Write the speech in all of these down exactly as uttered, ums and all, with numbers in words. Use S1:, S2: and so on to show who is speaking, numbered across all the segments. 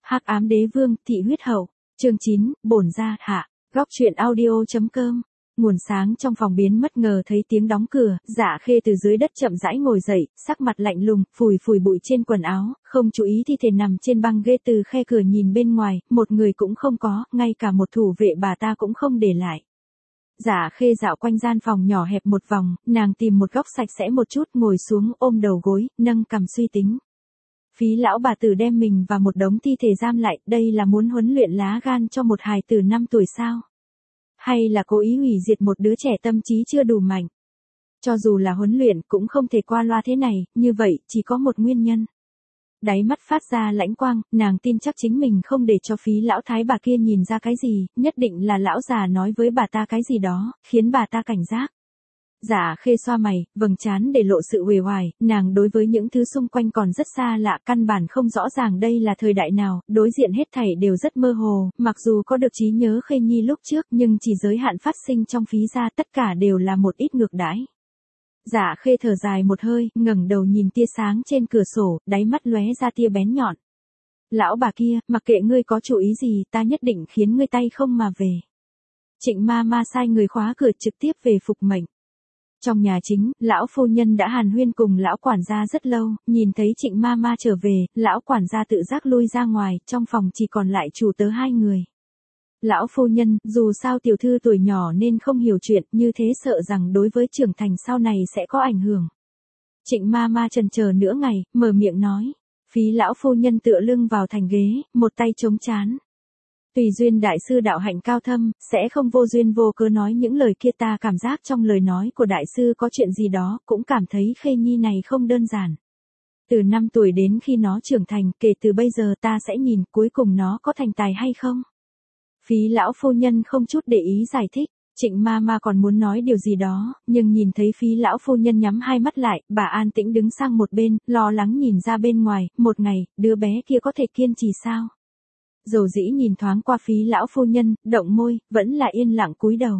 S1: Hắc ám đế vương, thị huyết hậu. Chương chín, bổn gia hạ. Góc truyện audio.com. Nguồn sáng trong phòng biến mất ngờ thấy tiếng đóng cửa, Dạ Khê từ dưới đất chậm rãi ngồi dậy, sắc mặt lạnh lùng, phủi phủi bụi trên quần áo, không chú ý thi thể nằm trên băng ghế từ khe cửa nhìn bên ngoài, một người cũng không có, ngay cả một thủ vệ bà ta cũng không để lại. Dạ Khê dạo quanh gian phòng nhỏ hẹp một vòng, nàng tìm một góc sạch sẽ một chút, ngồi xuống ôm đầu gối, nâng cằm suy tính. Phí lão bà tử đem mình và một đống thi thể giam lại, đây là muốn huấn luyện lá gan cho một hài tử năm tuổi sao? Hay là cố ý hủy diệt một đứa trẻ tâm trí chưa đủ mạnh? Cho dù là huấn luyện cũng không thể qua loa thế này, như vậy chỉ có một nguyên nhân. Đáy mắt phát ra lãnh quang, nàng tin chắc chính mình không để cho phí lão thái bà kia nhìn ra cái gì, nhất định là lão già nói với bà ta cái gì đó, khiến bà ta cảnh giác. Dạ Khê xoa mày, vầng trán để lộ sự uể oải, nàng đối với những thứ xung quanh còn rất xa lạ, căn bản không rõ ràng đây là thời đại nào, đối diện hết thảy đều rất mơ hồ, mặc dù có được trí nhớ Khê Nhi lúc trước nhưng chỉ giới hạn phát sinh trong phí gia, tất cả đều là một ít ngược đãi. Dạ Khê thở dài một hơi, ngẩng đầu nhìn tia sáng trên cửa sổ, đáy mắt lóe ra tia bén nhọn. Lão bà kia, mặc kệ ngươi có chủ ý gì, ta nhất định khiến ngươi tay không mà về. Trịnh ma ma sai người khóa cửa trực tiếp về phục mệnh. Trong nhà chính, lão phu nhân đã hàn huyên cùng lão quản gia rất lâu, nhìn thấy Trịnh ma ma trở về, lão quản gia tự giác lui ra ngoài, trong phòng chỉ còn lại chủ tớ hai người. Lão phu nhân, dù sao tiểu thư tuổi nhỏ nên không hiểu chuyện, như thế sợ rằng đối với trưởng thành sau này sẽ có ảnh hưởng. Trịnh ma ma chần chờ nửa ngày, mở miệng nói. Phí lão phu nhân tựa lưng vào thành ghế, một tay chống chán. Tùy duyên đại sư đạo hạnh cao thâm, sẽ không vô duyên vô cớ nói những lời kia, ta cảm giác trong lời nói của đại sư có chuyện gì đó, cũng cảm thấy Khê Nhi này không đơn giản. Từ năm tuổi đến khi nó trưởng thành, kể từ bây giờ ta sẽ nhìn cuối cùng nó có thành tài hay không. Phí lão phu nhân không chút để ý giải thích, Trịnh ma ma còn muốn nói điều gì đó, nhưng nhìn thấy phí lão phu nhân nhắm hai mắt lại, bà an tĩnh đứng sang một bên, lo lắng nhìn ra bên ngoài, một ngày, đứa bé kia có thể kiên trì sao? Dầu dĩ nhìn thoáng qua phí lão phu nhân, động môi, vẫn là yên lặng cúi đầu.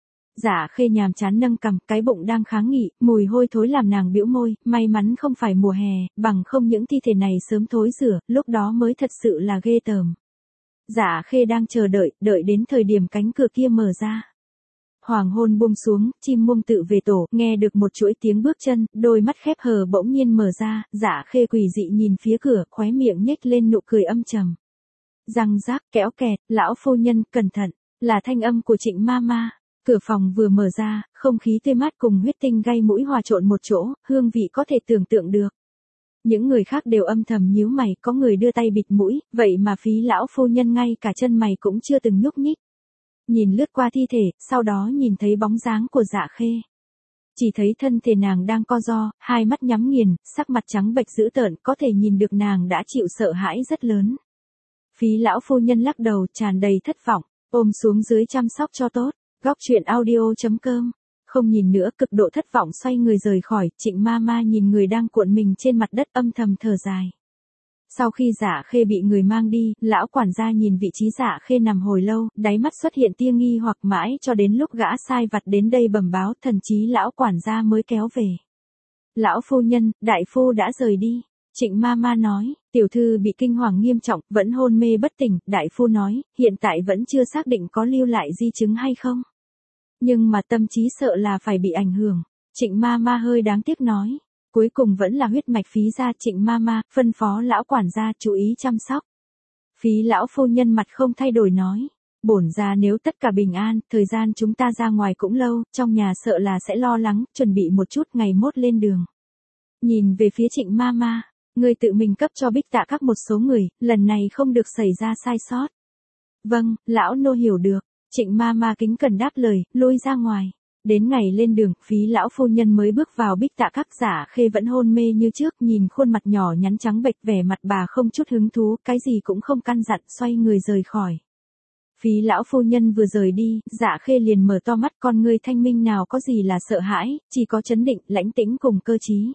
S1: Dạ Khê nhàm chán nâng cằm, cái bụng đang kháng nghị, mùi hôi thối làm nàng bĩu môi, may mắn không phải mùa hè, bằng không những thi thể này sớm thối rửa, lúc đó mới thật sự là ghê tởm. Dạ Khê đang chờ đợi, đợi đến thời điểm cánh cửa kia mở ra. Hoàng hôn buông xuống, chim muông tự về tổ, nghe được một chuỗi tiếng bước chân, đôi mắt khép hờ bỗng nhiên mở ra, Dạ Khê quỷ dị nhìn phía cửa, khóe miệng nhếch lên nụ cười âm trầm. Răng rác, kéo kẹt, lão phu nhân, cẩn thận, là thanh âm của Trịnh ma ma. Cửa phòng vừa mở ra, không khí tươi mát cùng huyết tinh gây mũi hòa trộn một chỗ, hương vị có thể tưởng tượng được. Những người khác đều âm thầm nhíu mày, có người đưa tay bịt mũi, vậy mà phí lão phu nhân ngay cả chân mày cũng chưa từng nhúc nhích. Nhìn lướt qua thi thể, sau đó nhìn thấy bóng dáng của Dạ Khê. Chỉ thấy thân thể nàng đang co ro, hai mắt nhắm nghiền, sắc mặt trắng bệch dữ tợn, có thể nhìn được nàng đã chịu sợ hãi rất lớn. Phí lão phu nhân lắc đầu, tràn đầy thất vọng, ôm xuống dưới chăm sóc cho tốt. Góc truyện audio.com. Không nhìn nữa, cực độ thất vọng xoay người rời khỏi, Trịnh ma ma nhìn người đang cuộn mình trên mặt đất âm thầm thở dài. Sau khi Dạ Khê bị người mang đi, lão quản gia nhìn vị trí Dạ Khê nằm hồi lâu, đáy mắt xuất hiện tia nghi hoặc mãi cho đến lúc gã sai vặt đến đây bẩm báo, thần chí lão quản gia mới kéo về. Lão phu nhân, đại phu đã rời đi. Trịnh ma ma nói, tiểu thư bị kinh hoàng nghiêm trọng, vẫn hôn mê bất tỉnh, đại phu nói, hiện tại vẫn chưa xác định có lưu lại di chứng hay không. Nhưng mà tâm trí sợ là phải bị ảnh hưởng. Trịnh ma ma hơi đáng tiếc nói, cuối cùng vẫn là huyết mạch phí gia. Trịnh ma ma, phân phó lão quản gia chú ý chăm sóc. Phí lão phu nhân mặt không thay đổi nói, bổn gia nếu tất cả bình an, thời gian chúng ta ra ngoài cũng lâu, trong nhà sợ là sẽ lo lắng, chuẩn bị một chút ngày mốt lên đường. Nhìn về phía Trịnh ma ma. Người tự mình cấp cho Bích Tạ các một số người, lần này không được xảy ra sai sót. Vâng, lão nô hiểu được. Trịnh ma ma kính cẩn đáp lời, lui ra ngoài. Đến ngày lên đường, phí lão phu nhân mới bước vào Bích Tạ các. Dạ Khê vẫn hôn mê như trước, nhìn khuôn mặt nhỏ nhắn trắng bệch, vẻ mặt bà không chút hứng thú, cái gì cũng không căn dặn, xoay người rời khỏi. Phí lão phu nhân vừa rời đi, Dạ Khê liền mở to mắt, con ngươi thanh minh nào có gì là sợ hãi, chỉ có chấn định, lãnh tĩnh cùng cơ trí.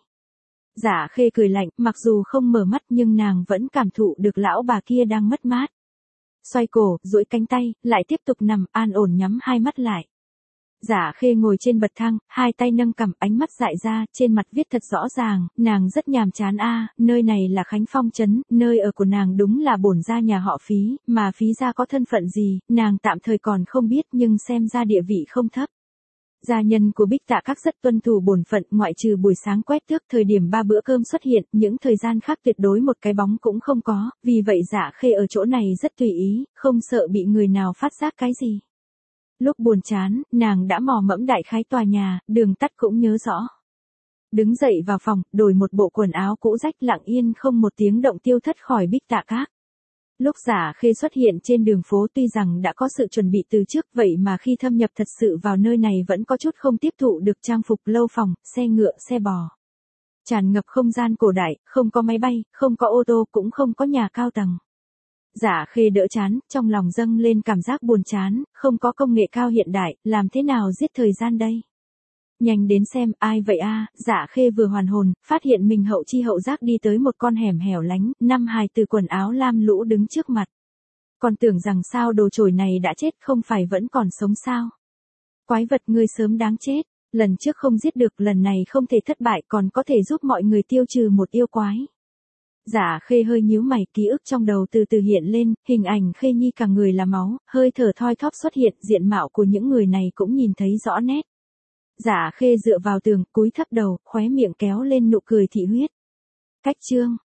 S1: Dạ Khê cười lạnh, mặc dù không mở mắt nhưng nàng vẫn cảm thụ được lão bà kia đang mất mát. Xoay cổ, duỗi cánh tay, lại tiếp tục nằm an ổn nhắm hai mắt lại. Giả Khê ngồi trên bậc thang, hai tay nâng cằm, ánh mắt dại ra, trên mặt viết thật rõ ràng, nàng rất nhàm chán a, nơi này là Khánh Phong trấn, nơi ở của nàng đúng là bổn gia nhà họ Phí, mà Phí gia có thân phận gì, nàng tạm thời còn không biết nhưng xem ra địa vị không thấp. Gia nhân của Bích Tạ Các rất tuân thủ bổn phận, ngoại trừ buổi sáng quét tước thời điểm ba bữa cơm xuất hiện, những thời gian khác tuyệt đối một cái bóng cũng không có, vì vậy Giả Khê ở chỗ này rất tùy ý, không sợ bị người nào phát giác cái gì. Lúc buồn chán, nàng đã mò mẫm đại khái tòa nhà, đường tắt cũng nhớ rõ. Đứng dậy vào phòng, đổi một bộ quần áo cũ rách, lặng yên không một tiếng động tiêu thất khỏi Bích Tạ Các. Lúc Giả Khê xuất hiện trên đường phố tuy rằng đã có sự chuẩn bị từ trước, vậy mà khi thâm nhập thật sự vào nơi này vẫn có chút không tiếp thụ được trang phục lâu phòng, xe ngựa, xe bò. Tràn ngập không gian cổ đại, không có máy bay, không có ô tô, cũng không có nhà cao tầng. Giả Khê đỡ chán, trong lòng dâng lên cảm giác buồn chán, không có công nghệ cao hiện đại, làm thế nào giết thời gian đây? Nhanh đến xem, ai vậy a? Giả Khê vừa hoàn hồn, phát hiện mình hậu chi hậu giác đi tới một con hẻm hẻo lánh, năm hài từ quần áo lam lũ đứng trước mặt. Còn tưởng rằng sao đồ chổi này đã chết, không phải vẫn còn sống sao? Quái vật, ngươi sớm đáng chết, lần trước không giết được, lần này không thể thất bại, còn có thể giúp mọi người tiêu trừ một yêu quái. Giả Khê hơi nhíu mày, ký ức trong đầu từ từ hiện lên, hình ảnh Khê Nhi cả người là máu, hơi thở thoi thóp xuất hiện, diện mạo của những người này cũng nhìn thấy rõ nét. Giả Khê dựa vào tường, cúi thấp đầu, khóe miệng kéo lên nụ cười thị huyết. Cách chương